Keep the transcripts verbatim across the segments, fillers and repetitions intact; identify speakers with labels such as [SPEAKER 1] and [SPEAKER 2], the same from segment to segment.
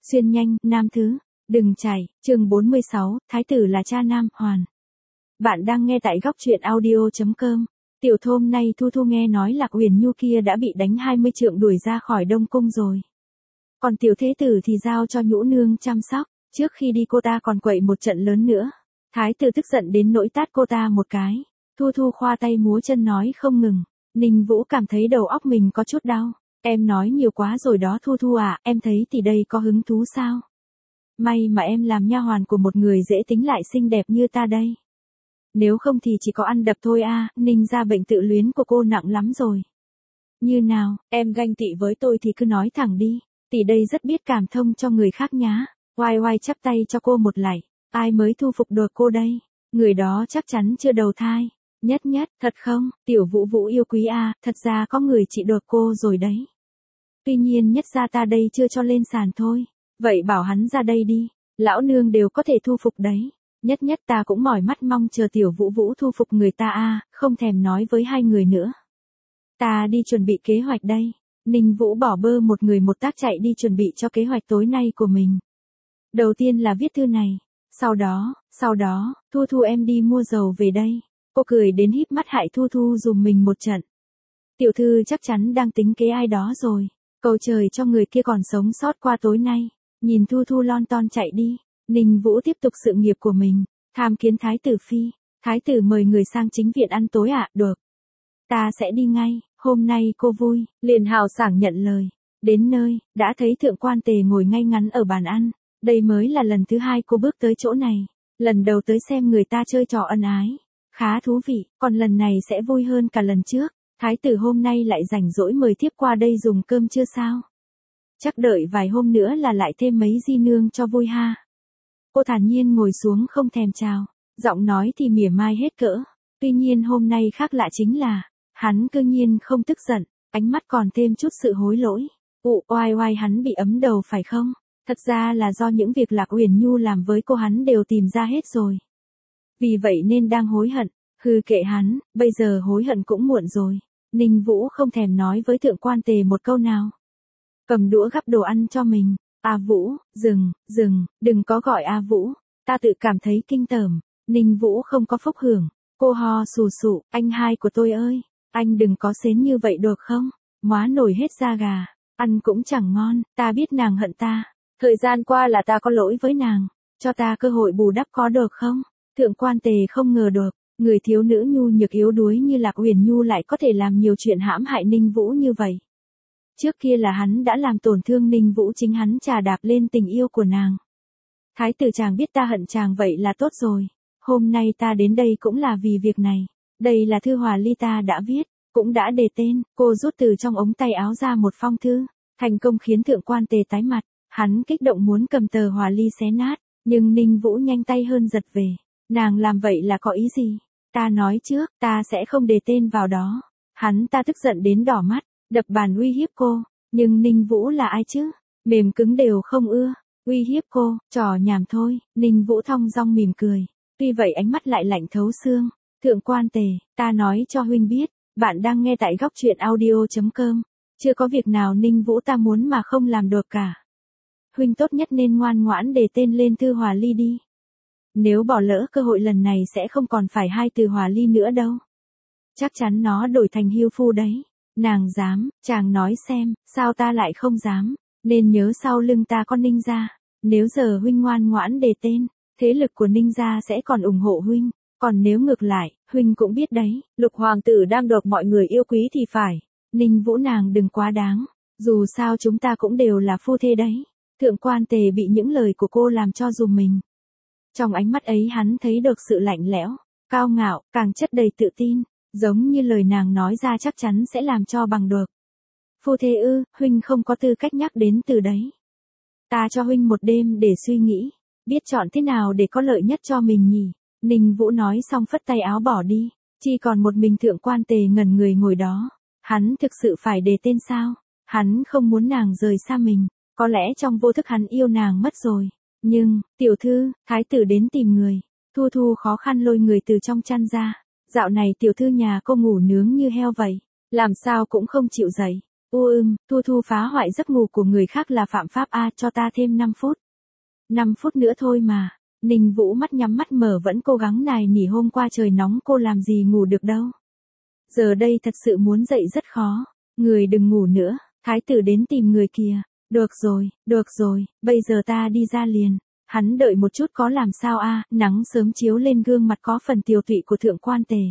[SPEAKER 1] Xuyên nhanh, nam thứ. Đừng chạy, chương bốn mươi sáu, Thái tử là cha nam, hoàn. Bạn đang nghe tại góc truyện audio chấm com. Tiểu thôm nay Thu Thu nghe nói Lạc Uyển Nhu kia đã bị đánh hai mươi trượng đuổi ra khỏi Đông Cung rồi. Còn tiểu thế tử thì giao cho Nhũ Nương chăm sóc, trước khi đi cô ta còn quậy một trận lớn nữa. Thái tử tức giận đến nỗi tát cô ta một cái. Thu Thu khoa tay múa chân nói không ngừng. Ninh Vũ cảm thấy đầu óc mình có chút đau. Em nói nhiều quá rồi đó Thu Thu à, em thấy tỷ đây có hứng thú sao? May mà em làm nha hoàn của một người dễ tính lại xinh đẹp như ta đây. Nếu không thì chỉ có ăn đập thôi a. Ninh gia bệnh tự luyến của cô nặng lắm rồi. Như nào, em ganh tị với tôi thì cứ nói thẳng đi, tỷ đây rất biết cảm thông cho người khác nhá. Oai oai chắp tay cho cô một lạy, ai mới thu phục được cô đây? Người đó chắc chắn chưa đầu thai. Nhất nhất, thật không, tiểu Vũ Vũ yêu quý a, thật ra có người trị được cô rồi đấy. Tuy nhiên nhất gia ta đây chưa cho lên sàn thôi. Vậy bảo hắn ra đây đi, lão nương đều có thể thu phục đấy. Nhất nhất ta cũng mỏi mắt mong chờ tiểu Vũ Vũ thu phục người ta a, không thèm nói với hai người nữa. Ta đi chuẩn bị kế hoạch đây. Ninh Vũ bỏ bơ một người một tác chạy đi chuẩn bị cho kế hoạch tối nay của mình. Đầu tiên là viết thư này, sau đó, sau đó, Thu Thu em đi mua dầu về đây. Cô cười đến híp mắt hại Thu Thu dùm mình một trận. Tiểu thư chắc chắn đang tính kế ai đó rồi. Cầu trời cho người kia còn sống sót qua tối nay. Nhìn Thu Thu lon ton chạy đi, Ninh Vũ tiếp tục sự nghiệp của mình, tham kiến Thái tử phi. Thái tử mời người sang chính viện ăn tối ạ, à? Được. Ta sẽ đi ngay, hôm nay cô vui, liền hào sảng nhận lời. Đến nơi, đã thấy thượng quan tề ngồi ngay ngắn ở bàn ăn. Đây mới là lần thứ hai cô bước tới chỗ này. Lần đầu tới xem người ta chơi trò ân ái. Khá thú vị, còn lần này sẽ vui hơn cả lần trước. Thái tử hôm nay lại rảnh rỗi mời thiếp qua đây dùng cơm chưa sao? Chắc đợi vài hôm nữa là lại thêm mấy di nương cho vui ha. Cô thản nhiên ngồi xuống không thèm chào, giọng nói thì mỉa mai hết cỡ. Tuy nhiên hôm nay khác lạ chính là, hắn cư nhiên không tức giận, ánh mắt còn thêm chút sự hối lỗi. Ụ oai oai hắn bị ấm đầu phải không? Thật ra là do những việc Lạc Uyển Nhu làm với cô hắn đều tìm ra hết rồi. Vì vậy nên đang hối hận, hư kệ hắn, bây giờ hối hận cũng muộn rồi. Ninh Vũ không thèm nói với thượng quan tề một câu nào. Cầm đũa gắp đồ ăn cho mình. A Vũ, dừng, dừng, đừng có gọi A Vũ. Ta tự cảm thấy kinh tởm. Ninh Vũ không có phúc hưởng. Cô ho sù sụ, anh hai của tôi ơi. Anh đừng có xến như vậy được không? Móa nổi hết da gà. Ăn cũng chẳng ngon, ta biết nàng hận ta. Thời gian qua là ta có lỗi với nàng. Cho ta cơ hội bù đắp có được không? Thượng quan tề không ngờ được. Người thiếu nữ nhu nhược yếu đuối như Lạc Uyển Nhu lại có thể làm nhiều chuyện hãm hại Ninh Vũ như vậy. Trước kia là hắn đã làm tổn thương Ninh Vũ, chính hắn trà đạp lên tình yêu của nàng. Thái tử chàng biết ta hận chàng vậy là tốt rồi. Hôm nay ta đến đây cũng là vì việc này. Đây là thư hòa ly ta đã viết, cũng đã đề tên. Cô rút từ trong ống tay áo ra một phong thư, thành công khiến thượng quan tề tái mặt. Hắn kích động muốn cầm tờ hòa ly xé nát, nhưng Ninh Vũ nhanh tay hơn giật về. Nàng làm vậy là có ý gì? Ta nói trước, ta sẽ không đề tên vào đó. Hắn ta tức giận đến đỏ mắt, đập bàn uy hiếp cô. Nhưng Ninh Vũ là ai chứ? Mềm cứng đều không ưa. Uy hiếp cô, trò nhảm thôi. Ninh Vũ thong dong mỉm cười. Tuy vậy ánh mắt lại lạnh thấu xương. Thượng quan tề, ta nói cho huynh biết. Bạn đang nghe tại góc truyện audio chấm com. Chưa có việc nào Ninh Vũ ta muốn mà không làm được cả. Huynh tốt nhất nên ngoan ngoãn đề tên lên thư hòa ly đi. Nếu bỏ lỡ cơ hội lần này sẽ không còn phải hai từ hòa ly nữa đâu. Chắc chắn nó đổi thành hưu phu đấy. Nàng dám, chàng nói xem, sao ta lại không dám. Nên nhớ sau lưng ta có Ninh gia. Nếu giờ huynh ngoan ngoãn đề tên, thế lực của Ninh gia sẽ còn ủng hộ huynh. Còn nếu ngược lại, huynh cũng biết đấy, Lục hoàng tử đang được mọi người yêu quý thì phải. Ninh Vũ nàng đừng quá đáng. Dù sao chúng ta cũng đều là phu thê đấy. Thượng quan tề bị những lời của cô làm cho dùm mình. Trong ánh mắt ấy hắn thấy được sự lạnh lẽo, cao ngạo, càng chất đầy tự tin, giống như lời nàng nói ra chắc chắn sẽ làm cho bằng được. Phu thê ư, huynh không có tư cách nhắc đến từ đấy. Ta cho huynh một đêm để suy nghĩ, biết chọn thế nào để có lợi nhất cho mình nhỉ. Ninh Vũ nói xong phất tay áo bỏ đi, chỉ còn một mình thượng quan tề ngẩn người ngồi đó. Hắn thực sự phải đề tên sao? Hắn không muốn nàng rời xa mình, có lẽ trong vô thức hắn yêu nàng mất rồi. Nhưng, tiểu thư, thái tử đến tìm người. Thu Thu khó khăn lôi người từ trong chăn ra. Dạo này tiểu thư nhà cô ngủ nướng như heo vậy. Làm sao cũng không chịu dậy. U ưm, Thu Thu phá hoại giấc ngủ của người khác là phạm pháp a, cho ta thêm năm phút. năm phút nữa thôi mà. Ninh Vũ mắt nhắm mắt mở vẫn cố gắng nài nỉ, hôm qua trời nóng cô làm gì ngủ được đâu. Giờ đây thật sự muốn dậy rất khó. Người đừng ngủ nữa, thái tử đến tìm người kìa. Được rồi, được rồi, bây giờ ta đi ra liền. Hắn đợi một chút có làm sao a, nắng sớm chiếu lên gương mặt có phần tiều tụy của thượng quan tề.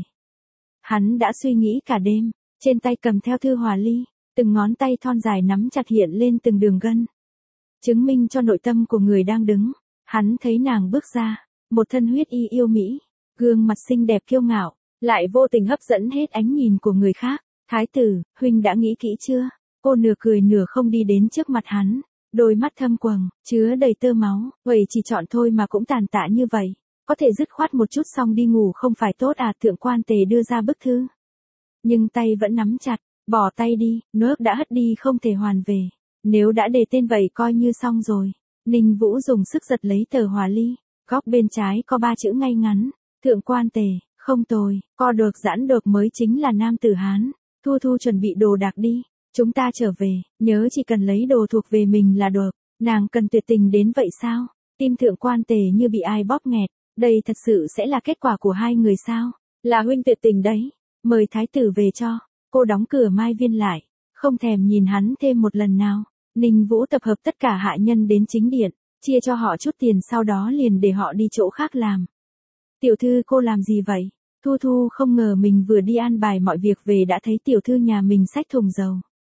[SPEAKER 1] Hắn đã suy nghĩ cả đêm, trên tay cầm theo thư hòa ly, từng ngón tay thon dài nắm chặt hiện lên từng đường gân. Chứng minh cho nội tâm của người đang đứng. Hắn thấy nàng bước ra, một thân huyết y yêu mỹ, gương mặt xinh đẹp kiêu ngạo, lại vô tình hấp dẫn hết ánh nhìn của người khác. Thái tử, huynh đã nghĩ kỹ chưa? Cô nửa cười nửa không đi đến trước mặt hắn, đôi mắt thâm quầng, chứa đầy tơ máu, vậy chỉ chọn thôi mà cũng tàn tạ như vậy. Có thể dứt khoát một chút xong đi ngủ không phải tốt à? Thượng quan tề đưa ra bức thư. Nhưng tay vẫn nắm chặt, bỏ tay đi, nước đã hất đi không thể hoàn về. Nếu đã đề tên vậy coi như xong rồi. Ninh Vũ dùng sức giật lấy tờ hòa ly, góc bên trái có ba chữ ngay ngắn, thượng quan tề, không tồi, co được giãn được mới chính là nam tử Hán. Thu Thu chuẩn bị đồ đạc đi, chúng ta trở về, nhớ chỉ cần lấy đồ thuộc về mình là được. Nàng cần tuyệt tình đến vậy sao? Tim thượng quan tề như bị ai bóp nghẹt, đây thật sự sẽ là kết quả của hai người sao? Là huynh tuyệt tình đấy, mời thái tử về cho. Cô đóng cửa Mai Viên lại, không thèm nhìn hắn thêm một lần nào. Ninh Vũ tập hợp tất cả hạ nhân đến chính điện, chia cho họ chút tiền sau đó liền để họ đi chỗ khác làm. Tiểu thư cô làm gì vậy? Thu Thu không ngờ mình vừa đi an bài mọi việc về đã thấy tiểu thư nhà mình xách thùng dầu.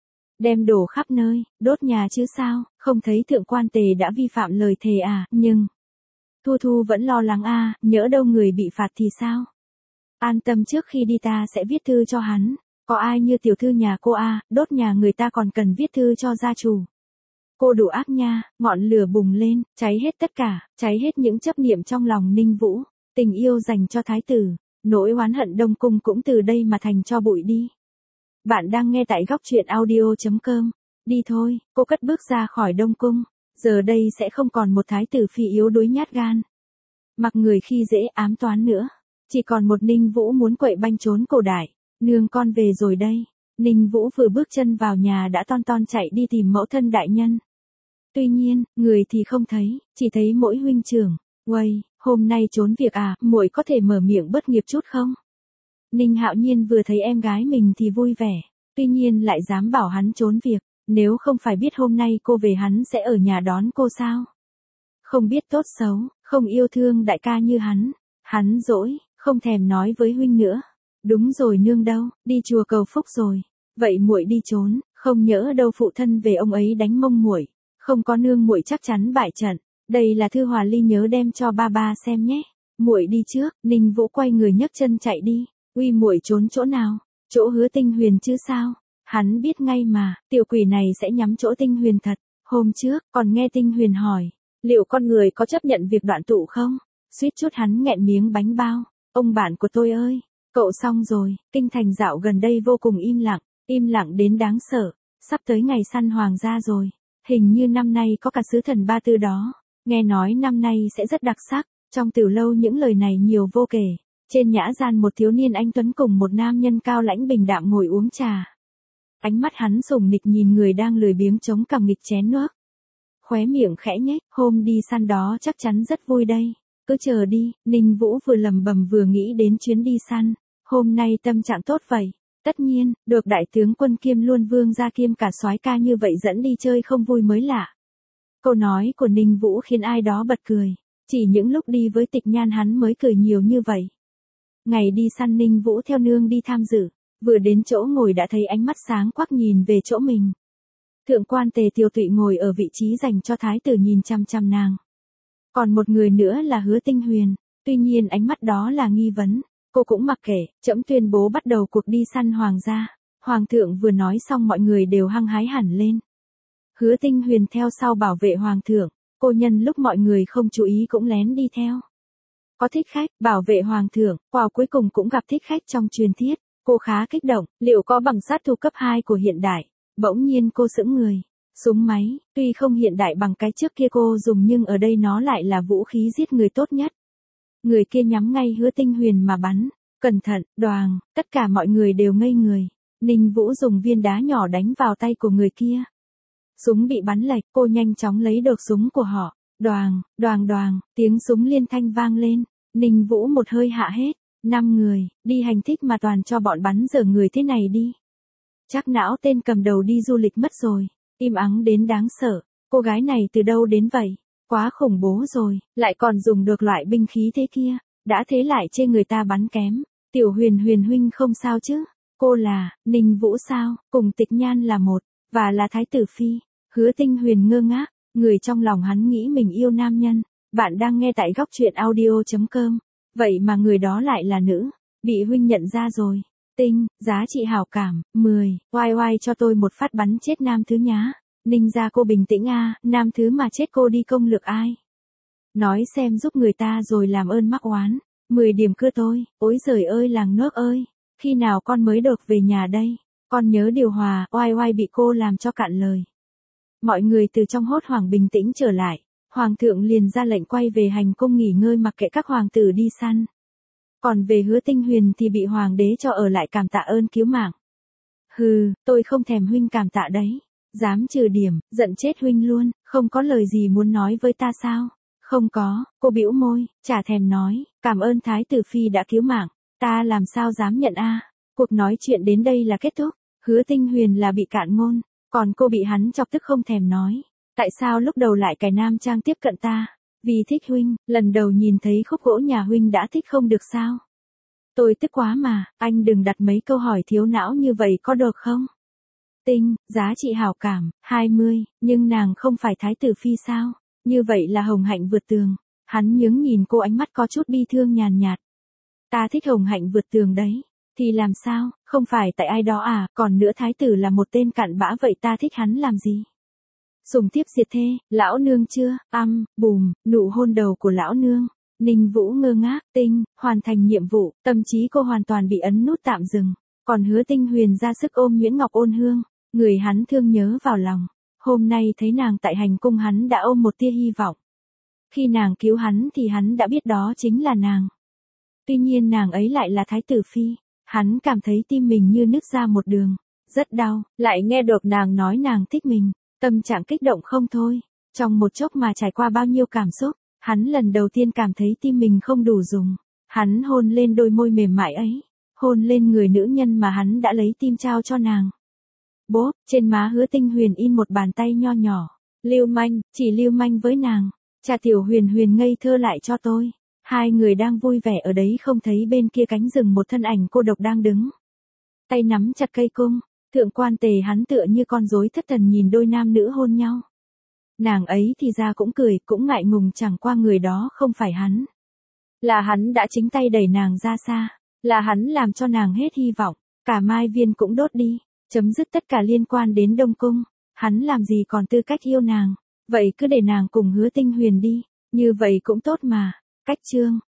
[SPEAKER 1] Đem đổ khắp nơi, đốt nhà chứ sao, không thấy thượng quan tề đã vi phạm lời thề à, nhưng... Thu Thu vẫn lo lắng a, nhỡ đâu người bị phạt thì sao? An tâm, trước khi đi ta sẽ viết thư cho hắn. Có ai như tiểu thư nhà cô a, đốt nhà người ta còn cần viết thư cho gia chủ. Cô đủ ác nha, ngọn lửa bùng lên, cháy hết tất cả, cháy hết những chấp niệm trong lòng Ninh Vũ, tình yêu dành cho thái tử, nỗi oán hận Đông Cung cũng từ đây mà thành cho bụi đi. Bạn đang nghe tại góc truyện audio chấm com. Đi thôi, cô cất bước ra khỏi Đông Cung, giờ đây sẽ không còn một thái tử phi yếu đuối nhát gan. Mặc người khi dễ ám toán nữa, chỉ còn một Ninh Vũ muốn quậy banh trốn cổ đại. Nương con về rồi đây. Ninh Vũ vừa bước chân vào nhà đã ton ton chạy đi tìm mẫu thân đại nhân. Tuy nhiên, người thì không thấy, chỉ thấy mỗi huynh trưởng. Uầy, hôm nay trốn việc à, muội có thể mở miệng bớt nghiệp chút không? Ninh Hạo Nhiên vừa thấy em gái mình thì vui vẻ, tuy nhiên lại dám bảo hắn trốn việc, nếu không phải biết hôm nay cô về hắn sẽ ở nhà đón cô sao? Không biết tốt xấu, không yêu thương đại ca như hắn, hắn dỗi, không thèm nói với huynh nữa. Đúng rồi, nương đâu, đi chùa cầu phúc rồi. Vậy muội đi trốn, không nhỡ đâu phụ thân về ông ấy đánh mông muội, không có nương muội chắc chắn bại trận. Đây là thư hòa ly, nhớ đem cho ba ba xem nhé. Muội đi trước. Ninh Vũ quay người nhấc chân chạy đi. Uy, muội trốn chỗ nào? Chỗ Hứa Tinh Huyền chứ sao? Hắn biết ngay mà, tiểu quỷ này sẽ nhắm chỗ Tinh Huyền thật. Hôm trước, còn nghe Tinh Huyền hỏi, liệu con người có chấp nhận việc đoạn tụ không? Suýt chút hắn nghẹn miếng bánh bao. Ông bạn của tôi ơi! Cậu xong rồi, kinh thành dạo gần đây vô cùng im lặng, im lặng đến đáng sợ, sắp tới ngày săn hoàng gia rồi, hình như năm nay có cả sứ thần Ba Tư đó, nghe nói năm nay sẽ rất đặc sắc, trong tiểu lâu những lời này nhiều vô kể, trên nhã gian một thiếu niên anh tuấn cùng một nam nhân cao lãnh bình đạm ngồi uống trà. Ánh mắt hắn sùng nịch nhìn người đang lười biếng chống cằm nghịch chén nước. Khóe miệng khẽ nhếch, hôm đi săn đó chắc chắn rất vui đây, cứ chờ đi. Ninh Vũ vừa lầm bầm vừa nghĩ đến chuyến đi săn. Hôm nay tâm trạng tốt vậy, tất nhiên, được đại tướng quân kiêm luôn vương gia kiêm cả soái ca như vậy dẫn đi chơi không vui mới lạ. Câu nói của Ninh Vũ khiến ai đó bật cười, chỉ những lúc đi với Tịch Nhan hắn mới cười nhiều như vậy. Ngày đi săn Ninh Vũ theo nương đi tham dự, vừa đến chỗ ngồi đã thấy ánh mắt sáng quắc nhìn về chỗ mình. Thượng quan Tề Tiêu Tụy ngồi ở vị trí dành cho thái tử nhìn chăm chăm nàng. Còn một người nữa là Hứa Tinh Huyền, tuy nhiên ánh mắt đó là nghi vấn. Cô cũng mặc kệ, trẫm tuyên bố bắt đầu cuộc đi săn hoàng gia. Hoàng thượng vừa nói xong mọi người đều hăng hái hẳn lên. Hứa Tinh Huyền theo sau bảo vệ hoàng thượng, cô nhân lúc mọi người không chú ý cũng lén đi theo. Có thích khách, bảo vệ hoàng thượng, wow, cuối cùng cũng gặp thích khách trong truyền thuyết. Cô khá kích động, liệu có bằng sát thủ cấp hai của hiện đại? Bỗng nhiên cô sững người. Súng máy, tuy không hiện đại bằng cái trước kia cô dùng nhưng ở đây nó lại là vũ khí giết người tốt nhất. Người kia nhắm ngay Hứa Tinh Huyền mà bắn. Cẩn thận, đoàng, tất cả mọi người đều ngây người. Ninh Vũ dùng viên đá nhỏ đánh vào tay của người kia. Súng bị bắn lệch, cô nhanh chóng lấy được súng của họ. Đoàng, đoàng đoàng, tiếng súng liên thanh vang lên. Ninh Vũ một hơi hạ hết. Năm người, đi hành thích mà toàn cho bọn bắn dở người thế này đi. Chắc não tên cầm đầu đi du lịch mất rồi. Im ắng đến đáng sợ. Cô gái này từ đâu đến vậy? Quá khủng bố rồi, lại còn dùng được loại binh khí thế kia. Đã thế lại chê người ta bắn kém. Tiểu Huyền Huyền huynh không sao chứ? Cô là, Ninh Vũ sao? Cùng Tịch Nhan là một, và là Thái tử Phi. Hứa Tinh Huyền ngơ ngác, người trong lòng hắn nghĩ mình yêu nam nhân. Bạn đang nghe tại góc truyện audio chấm com. Vậy mà người đó lại là nữ. Bị huynh nhận ra rồi. Tinh, giá trị hảo cảm, mười, oai oai cho tôi một phát bắn chết nam thứ nhá. Ninh ra cô bình tĩnh a, nam thứ mà chết cô đi công lược ai? Nói xem giúp người ta rồi làm ơn mắc oán. mười điểm cưa tôi, ối giời ơi làng nước ơi. Khi nào con mới được về nhà đây? Con nhớ điều hòa, oai oai bị cô làm cho cạn lời. Mọi người từ trong hốt hoảng bình tĩnh trở lại. Hoàng thượng liền ra lệnh quay về hành cung nghỉ ngơi mặc kệ các hoàng tử đi săn. Còn về Hứa Tinh Huyền thì bị hoàng đế cho ở lại cảm tạ ơn cứu mạng. Hừ, tôi không thèm huynh cảm tạ đấy. Dám trừ điểm, giận chết huynh luôn, không có lời gì muốn nói với ta sao? Không có, cô bĩu môi, chả thèm nói, cảm ơn Thái tử Phi đã cứu mạng, ta làm sao dám nhận a? Cuộc nói chuyện đến đây là kết thúc, Hứa Tinh Huyền là bị cạn ngôn, còn cô bị hắn chọc tức không thèm nói. Tại sao lúc đầu lại cài nam trang tiếp cận ta? Vì thích huynh, lần đầu nhìn thấy khúc gỗ nhà huynh đã thích không được sao? Tôi tức quá mà, anh đừng đặt mấy câu hỏi thiếu não như vậy có được không? Tinh, giá trị hảo cảm, hai mươi, nhưng nàng không phải Thái tử Phi sao? Như vậy là Hồng Hạnh vượt tường. Hắn nhướng nhìn cô ánh mắt có chút bi thương nhàn nhạt. Ta thích Hồng Hạnh vượt tường đấy. Thì làm sao, không phải tại ai đó à, còn nữa Thái tử là một tên cặn bã vậy ta thích hắn làm gì? Sùng thiếp diệt thê, lão nương chưa, âm, bùm, nụ hôn đầu của lão nương. Ninh Vũ ngơ ngác, Tinh, hoàn thành nhiệm vụ, tâm trí cô hoàn toàn bị ấn nút tạm dừng. Còn Hứa Tinh Huyền ra sức ôm Nguyễn Ngọc Ôn Hương, người hắn thương nhớ vào lòng. Hôm nay thấy nàng tại hành cung hắn đã ôm một tia hy vọng. Khi nàng cứu hắn thì hắn đã biết đó chính là nàng. Tuy nhiên nàng ấy lại là Thái tử Phi. Hắn cảm thấy tim mình như nứt ra một đường. Rất đau, lại nghe được nàng nói nàng thích mình. Tâm trạng kích động không thôi. Trong một chốc mà trải qua bao nhiêu cảm xúc, hắn lần đầu tiên cảm thấy tim mình không đủ dùng. Hắn hôn lên đôi môi mềm mại ấy. Hôn lên người nữ nhân mà hắn đã lấy tim trao cho nàng. Bốp, trên má Hứa Tinh Huyền in một bàn tay nho nhỏ. Lưu manh, chỉ lưu manh với nàng. Cha Tiểu Huyền Huyền ngây thơ lại cho tôi. Hai người đang vui vẻ ở đấy không thấy bên kia cánh rừng một thân ảnh cô độc đang đứng. Tay nắm chặt cây cung, thượng quan Tề hắn tựa như con rối thất thần nhìn đôi nam nữ hôn nhau. Nàng ấy thì ra cũng cười, cũng ngại ngùng chẳng qua người đó không phải hắn. Là hắn đã chính tay đẩy nàng ra xa. Là hắn làm cho nàng hết hy vọng. Cả Mai Viên cũng đốt đi. Chấm dứt tất cả liên quan đến Đông Cung. Hắn làm gì còn tư cách yêu nàng. Vậy cứ để nàng cùng Hứa Tinh Huyền đi. Như vậy cũng tốt mà. Cách chương.